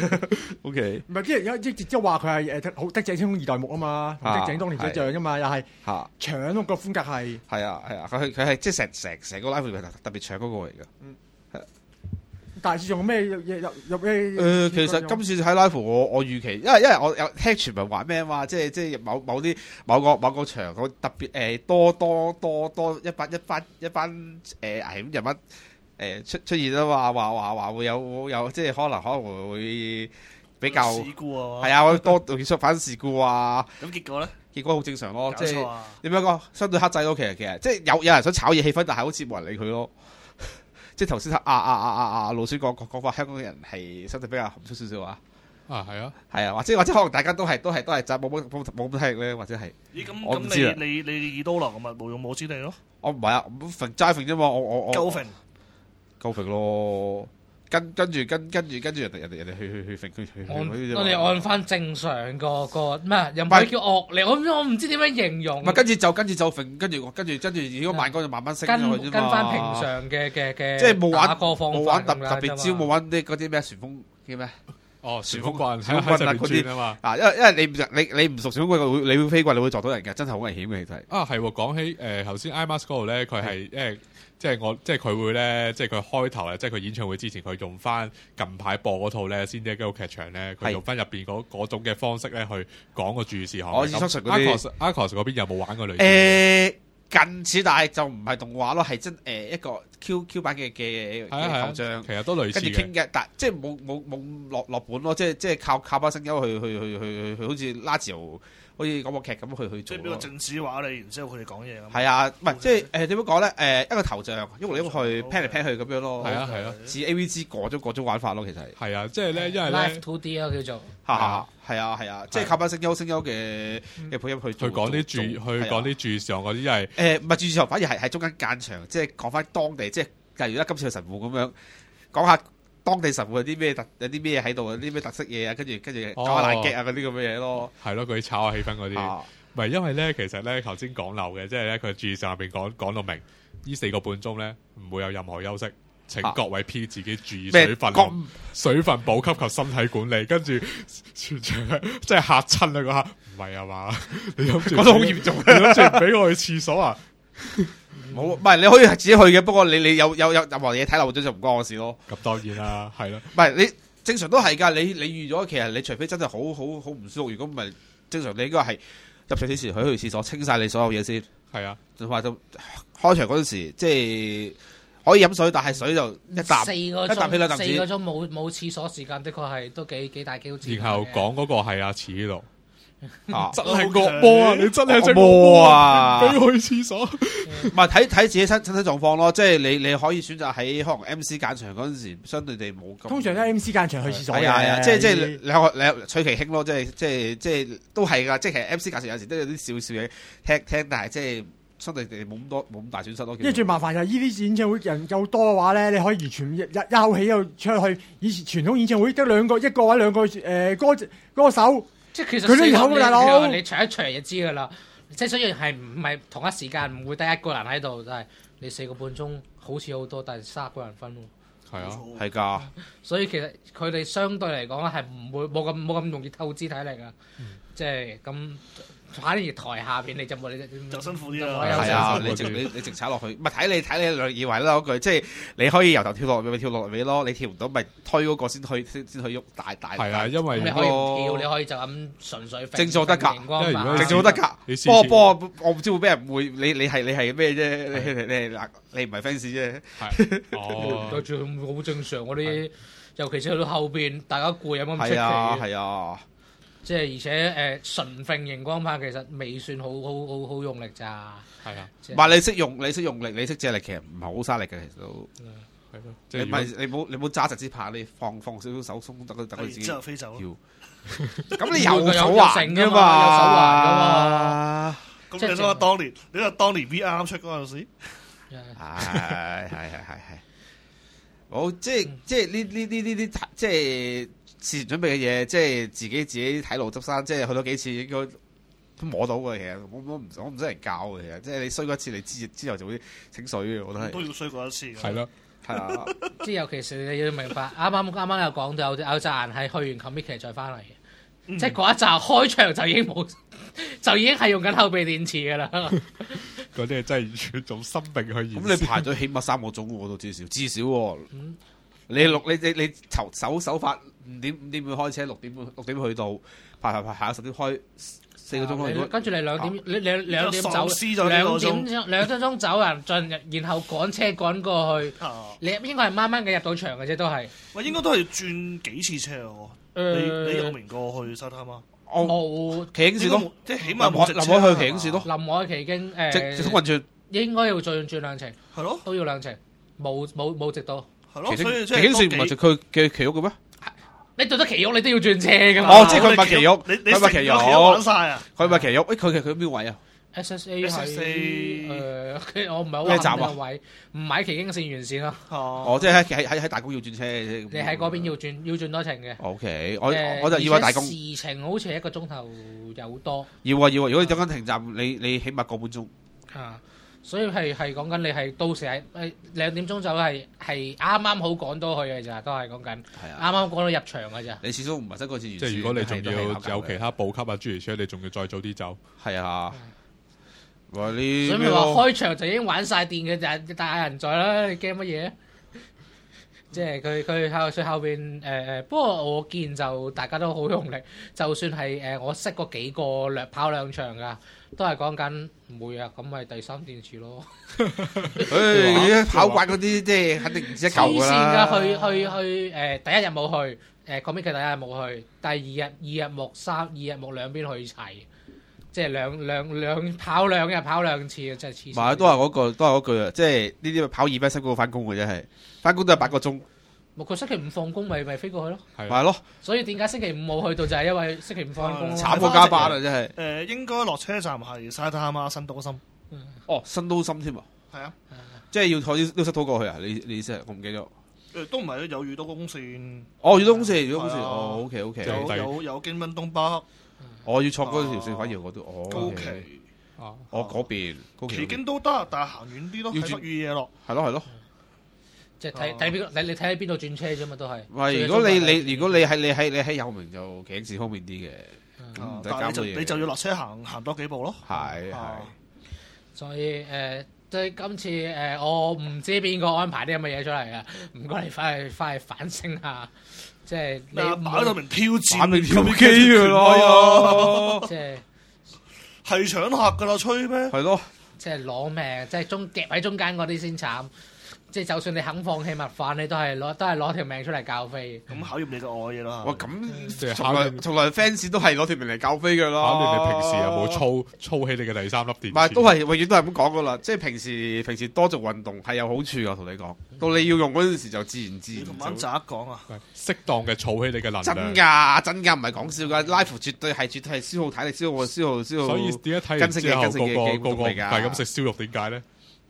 ，OK 唔係啲人而家即即係話佢係誒好德井青空二代目啊嘛，同啊德井當年一樣啫嘛，又係嚇， 搶咯個風格係。 係啊係啊，佢佢係即係成成成個 live 裏面特別搶嗰個嚟㗎。 大致仲有咩有有有咩？ 誒，其實今次喺 live 我我預期，因為因為我有聽傳聞話咩啊嘛，即係即係某某啲某個某個場個特別誒多多多多一班一班一班誒危險人物誒出出現啊嘛，話話話會有有即係可能可能會比較事故啊， 係啊，多會出反事故啊， 咁結果咧， 結果好正常咯，即係搞錯啊！ 點樣講相對克制咯，其實其實即係有有人想炒熱氣氛，但係好似冇人理佢咯。即係頭先啊啊啊啊啊老師講講話香港人係相對比較含蓄少少啊， 啊係啊， 係啊，或者或者可能大家都係都係都係冇冇冇冇乜體力咧，或者係咦咁我唔知啊咁你你你二刀流咁咪無用武之地咯， 我唔係啊，揈齋揈啫嘛，我我我夠揈夠揈咯，跟跟住跟跟住跟住人哋人哋人哋去去去揈去去按嗰啲啫我哋嘛按翻正常個個咩？又唔可以叫惡劣，我唔我唔知點樣形容唔。係跟住就跟住就揈，跟住跟住跟住如果慢歌就慢慢升跟上去啫嘛跟翻平常嘅嘅嘅， 即係冇玩打歌方法冇玩特咁樣特別招， 啫嘛冇玩啲嗰啲咩旋風叫咩？ 哦旋風旋風棍旋風喺喺上面棍啊嗰啲轉啊嘛。 啊，因為因為你唔你你唔熟旋風棍，會你會飛棍，你會撞到人嘅，真係好危險嘅，其實係。 啊，係喎！講起誒頭先 IMAX 嗰度咧，佢係因為即係我即係佢會咧，即係佢開頭咧，即係佢演唱會之前，佢用翻近排播嗰套咧《仙姐基佬劇場》咧，佢係用翻入邊嗰嗰種嘅方式咧去講個注意事項。 我咁 instruction 嗰啲 Arcos Arcos 嗰邊有冇玩過類似？ 誒近似，但係就唔係動畫咯，係真誒一個 Q Q 版嘅嘅係啊係啊嘅頭像， 其實都類似嘅。 跟住傾嘅，但即係冇冇冇落落本咯，即係即係靠靠把聲優去去去去去，好似拉字豪好似廣播劇咁去去做咯。 即係俾個正史話你，然之後佢哋講嘢咁。 係啊，唔係即係誒點樣講咧？誒一個頭像喐嚟喐去，pan 嚟 pan 去咁樣咯。 係啊係啊， 似 A V G 嗰種嗰種玩法咯，其實係。 係啊，即係咧，因為 Live 咧， two D 咯叫做。 哈哈，係啊係啊，即係靠把聲優聲優嘅嘅配音去做去講啲注， 做去係啊講啲注意事項嗰啲，因為誒唔係注意事項，反而係喺中間間場，即係講翻當地，即係例如咧今次嘅神戶咁樣講下當地神戶有啲咩特有啲咩喺度，有啲咩特色嘢啊，跟住跟住搞下爛劇啊嗰啲咁嘅嘢咯。 係咯，嗰啲炒下氣氛嗰啲。 啊， 唔係因為咧，其實咧頭先講漏嘅，即係咧佢注意事項入邊講講到明，呢四個半鐘咧唔會有任何休息。請各位 P 自己注意咩水分、 咁水分補給及身體管理，跟住全場即係嚇親啦嗰下，唔係啊嘛？你諗住講得好嚴重， 你諗住唔俾我去廁所啊？ 冇唔係你可以自己去嘅，不過你你有有有任何嘢睇漏咗就唔關我事咯。 咁當然啦，係咯， 唔係你正常都係㗎，你你預咗其實你除非真係好好好唔舒服，如果唔係正常你應該係入場之前去去廁所清晒你所有嘢先， 係啊， 同埋就開場嗰陣時即係。可以飲水，但係水就一啖四個一啖起兩鐘， 啖止四個鐘冇冇廁所時間，的確係都幾幾大機會。 然後講嗰個係阿慈呢度， 啊！ 真係惡魔啊！你真係隻惡魔魔啊俾我去廁所。 唔係睇睇自己身身體狀況咯，即係你你可以選擇喺可能 M C 間場嗰陣時，相對地冇咁。 通常都係 M C 間場去廁所嘅， 係啊係啊，即係即係兩個兩取其輕咯，即係即係即係都係㗎，即係其實 M C 間場有時都有啲少少嘢聽聽，但係即係。相對地冇咁多冇咁大損失咯。 因為最麻煩就係呢啲演唱會人夠多嘅話咧，你可以完全一一口氣又出去。以前傳統演唱會得兩個一個或者兩個誒、呃、歌歌手， 即係其實佢都有㗎大佬你除一除就知㗎啦。即係雖然係唔係同一時間，唔會得一個人喺度，但係你四個半鐘好似好多，但係三個人分喎。 係啊， 係㗎。 所以其實佢哋相對嚟講係唔會冇咁冇咁容易透支體力㗎。 嗯、 即係咁。反而台下邊你就冇你就辛苦啲啦。 係啊，你直你你直踩落去，唔係睇你睇你兩以為啦嗰句，即係你可以由頭跳落咪跳落尾咯，你跳唔到咪推嗰個先推先先去喐大大。 係啊，因為你可以唔跳，你可以就咁純粹正做得㗎， 因為如果正做得㗎。波波我唔知會俾人誤會，你你係你係咩啫？你你你嗱你唔係 fans 啫。 係哦， 對住好正常嗰啲，尤其是去到後邊大家攰有冇咁出奇？ 係啊係啊。 即係而且誒純揈熒光棒其實未算好好好好用力咋， 係啊， 唔係你識用你識用力你識借力，其實唔係好嘥力嘅，其實都係咯。 你唔係你冇你冇揸實支拍，你放放少少手鬆得得佢自己之後飛走。 咁你有手環㗎嘛？ 有手環㗎嘛？ 咁你諗下當年，你諗當年 V R 啱出嗰陣時， 係係係係係。 好，即係即係呢呢呢呢啲即係事前準備嘅嘢，即係自己自己睇路執生，即係去咗幾次應該都摸到嘅。其實我我唔我唔使人教嘅，其實即係你衰過一次，你之之後就會醒水嘅。我覺得係都要衰過一次嘅。 係咯， 係啊， 即係尤其是你要明白，啱啱啱啱有講到有有隻人係去完 commit 期再翻嚟嘅， 嗯即係嗰一集開場就已經冇，就已經係用緊後備電池㗎啦。 嗰啲係真係完全用生命去演。 咁你排咗起碼三個鐘喎，都至少至少喎。 嗯你六你你你手手手法五點五點半開車，六點六點去到排排排排十點開四個鐘開。 你跟住你兩點，你你兩點走， 喪屍咗呢兩個鐘點兩分鐘走人進，然後趕車趕過去， 啊你應該係掹掹嘅入到場嘅啫，都係。 喂，應該都係轉幾次車喎。你你有明過去沙灘嗎？ 我冇騎警線咯， 即係起碼臨海冇直車臨海去騎警線咯， 臨海期經直誒直通運轉。 應該要再轉兩程， 係咯都要兩程，冇冇冇直到。 係咯， 騎所以即警騎警線唔係係直佢嘅騎屋嘅咩？ 你到得奇屋，你都要轉車㗎嘛？ 哦即係佢唔係騎屋你你佢唔係騎成個屋玩晒啊！ 佢唔係騎屋，誒佢佢佢邊位啊？ S S A 係 S S A 誒，我唔係好咩站啊肯定個位，唔喺奇經線沿線咯。 哦， 哦，即係喺喺喺喺大公要轉車。你你喺嗰邊要轉要轉多程嘅。 O K，我誒我就以為大公而且時程好似係一個鐘頭有多要啊要啊！如果你等緊停站，你你起碼個半鐘。 啊，所以係係講緊你係到時係誒兩點鐘走係係啱啱好趕到去嘅咋，都係講緊係啊， 啱啱趕到入場嘅咋。 你始終唔係得嗰次完。 即係如果你仲要有其他他補給啊諸如此類，你仲要再早啲走。 係啊，話你所以咪話開場就已經玩晒電嘅就大人在啦，你驚乜嘢？即係佢佢後佢後邊誒誒，不過我見就大家都好用力，就算係誒、呃、我識嗰幾個略跑兩場噶，都係講緊唔會啊，咁咪第三電池咯。 誒跑慣嗰啲即係肯定唔止一嚿黐線㗎啦。 㗎，去去去誒、呃、第一日冇去，誒講邊嘅第一日冇去，第二日二日木三二日木兩邊去齊，即係兩兩兩跑兩日跑兩次啊！真係黐線。 唔係都係嗰句都係嗰句啊！即係呢啲跑二班辛苦過翻工嘅真係，翻工都係八個鐘， 冇佢星期五放工咪咪飛過去咯。 係咪係咯， 所以點解星期五冇去到就係因為星期五放工啊嘛。 慘過加班啊真係。 誒應該落車站係沙灘啊、新都心。 哦，新都心添啊， 係啊， 即係要坐啲溜失拖過去啊？你你意思係我唔記得咗。 誒都唔係有遇到公線， 哦，遇到公司，遇到公司， 係啊哦，OK 有 OK， 就有有京賓東北、 我要坐嗰條線，反而我都，哦高 OK 崎、 啊， 我嗰邊高崎旗嗰邊經都得，但係行遠啲咯， 要轉喺北雨嘢落。 係咯係咯。 即係睇睇邊個，你你睇喺邊度轉車啫嘛，都係。 喂，如果你你如果你喺你喺你喺有名就騎士方便啲嘅，咁啊唔使但係你就搞到嘢。 你就要落車行行多幾步咯。 係係啊所以誒，即係今次誒，我唔知邊個安排啲咁嘅嘢出嚟啊！唔該你翻去翻去反省下，即係你你擺到明挑戰， 擺明挑機㗎咯， 即係係搶客㗎啦，吹咩？ 係咯， 即係攞命，即係中夾喺中間嗰啲先慘。即係就算你肯放棄物飯，你都係攞都係攞條命出嚟教飛。 咁考驗你嘅愛嘢啦。 哇咁從來即係考驗從來 fans 都係攞條命嚟教飛㗎啦。 考驗你平時有冇操操起你嘅第三粒電池？ 唔係都係永遠都係咁講㗎啦，即係平時平時多做運動係有好處㗎，同你講。到你要用嗰陣時就自然自然你同晚就。 渣講啊， 係適當嘅儲起你嘅能真量。 㗎，真㗎，唔係講笑㗎。live 絕對係絕對係消耗體力、消耗消耗消耗。 所以點解睇完之後跟食嘅跟食嘅個個個個記錄嚟㗎係咁食燒肉？點解咧？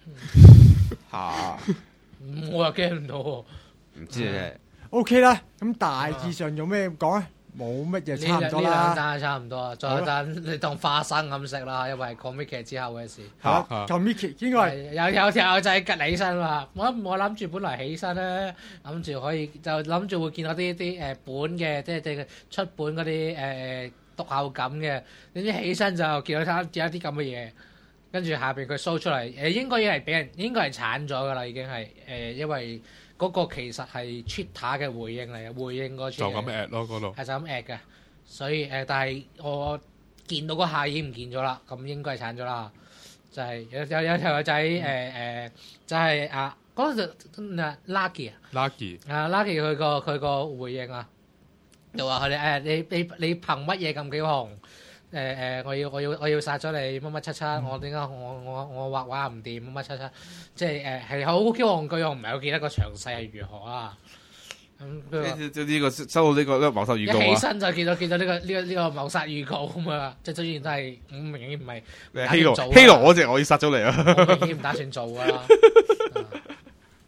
嚇我又驚唔到喎。 唔知啊， O K 啦，咁大致上有咩講啊？冇乜嘢， 呢差唔多兩呢兩啦。 單係差唔多啊，再有單你當花生咁食啦，因為係 comic 劇之後嘅事。 嚇啊咁 Micky 應該係係有有條友仔趌起身話：我我諗住本來起身咧，諗住可以就諗住會見到啲啲誒本嘅，即係即係出本嗰啲誒讀後感嘅，點知起身就見到睇見一啲咁嘅嘢，跟住下邊佢 show 出嚟，誒應該係俾人應該係鏟咗噶啦，已經係誒，因為嗰個其實係 Twitter 嘅回應嚟嘅，回應個 tweet 就咁 at 咯嗰度。 係就咁 at 嘅，所以誒，但係我見到嗰下已經唔見咗啦，咁應該係鏟咗啦。就係有有有條友仔誒誒，就係啊嗰陣嗱 Lucky 啊， Lucky 啊 Lucky 佢個佢個回應啊，就話佢哋誒你你你憑乜嘢咁幾紅？誒誒，我要我要我要殺咗你乜乜七七，我點解我我我畫畫唔掂乜乜七七？即係誒係好 Q 戇居，我唔係好記得個詳細係如何啊。咁佢話呢呢個收到呢個呢個謀殺預一告啊！ 起身就見到見到呢個呢個呢個謀殺預告咁啊！即係雖然都係咁明顯唔係希羅做啊希羅嗰只我要殺咗你啊！ 我明顯唔打算做噶啦。啊咁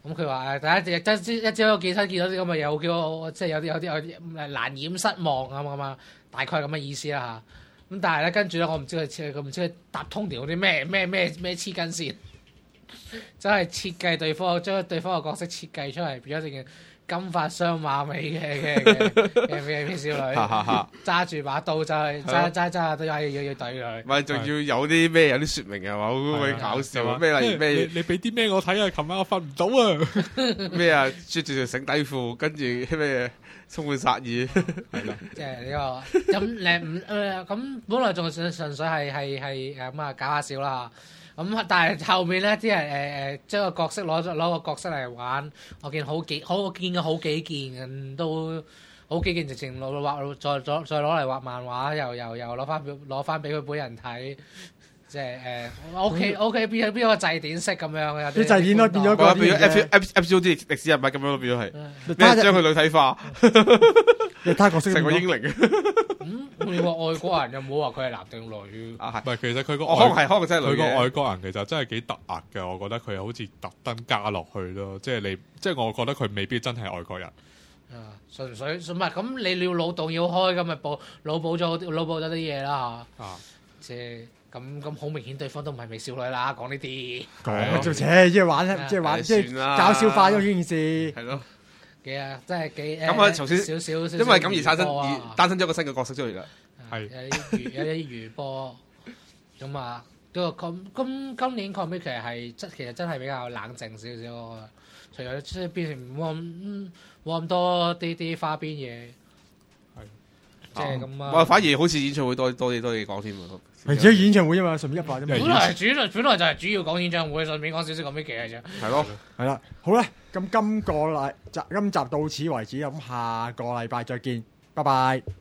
咁佢話誒，第一隻一朝早起身見到啲咁嘅嘢，叫我即係有啲有啲有啲誒難掩失望咁咁啊，大概咁嘅意思啦嚇。咁但係咧跟住咧，我唔知佢佢唔知佢搭通條啲咩咩咩咩黐筋線，真係設計對方將對方嘅角色設計出嚟，變咗件金髮雙馬尾嘅嘅嘅嘅嘅少女，揸住把刀就係揸揸揸都係要要對佢。 唔係仲要有啲咩有啲説明係嘛？好鬼搞笑咩？例如咩？ 你你俾啲咩我睇啊？琴晚我瞓唔到啊！ 咩啊？著住條繩底褲，跟住咩充滿殺意，係咯。 即係呢個咁誒唔誒咁，本來仲純純粹係係係誒咁啊搞下笑啦。咁但係後面咧啲人誒誒將個角色攞咗攞個角色嚟玩，我見好幾好我見過好幾件嘅都好幾件直情攞畫再再再攞嚟畫漫畫，又又又攞翻攞翻俾佢本人睇，即係誒 OK OK 邊邊個祭典式咁樣嘅， 啲祭典都變咗個變咗 F F F O D 歷史人物咁樣咯，變咗係咩將佢女體化， 你睇角色成個英靈。 咁你話外國人又冇話佢係男定女？ 啊唔係，其實佢個可能係可能真係佢女嘅個外國人其實真係幾突兀嘅，我覺得佢好似特登加落去咯，即係你即係我覺得佢未必真係外國人。 啊，純粹唔係咁，你要腦洞要開咁咪補腦補咗腦補咗啲嘢啦嚇。啊，即係咁咁好明顯，對方都唔係美少女啦，講呢啲。 講做扯，即係玩，即係玩，即係搞笑化咗呢件事。 係咯。 幾啊，真係幾咁啊，頭先少少， 因為咁而產生而誕生咗個新嘅角色出嚟㗎。 係有啲餘有啲餘波咁啊，都今今今年 comic 其實係真其實真係比較冷靜少少，我覺得。除咗即係變成冇咁冇咁多啲啲花邊嘢， 係即係咁啊。 哇！反而好似演唱會多多啲多嘢講添喎。 係只演唱會啫嘛，順便一百啫嘛。 本來主本來就係主要講演唱會，順便講少少講咩嘅啫。 係咯， 係啦，好啦，咁今個禮集今集到此為止，咁下個禮拜再見，拜拜。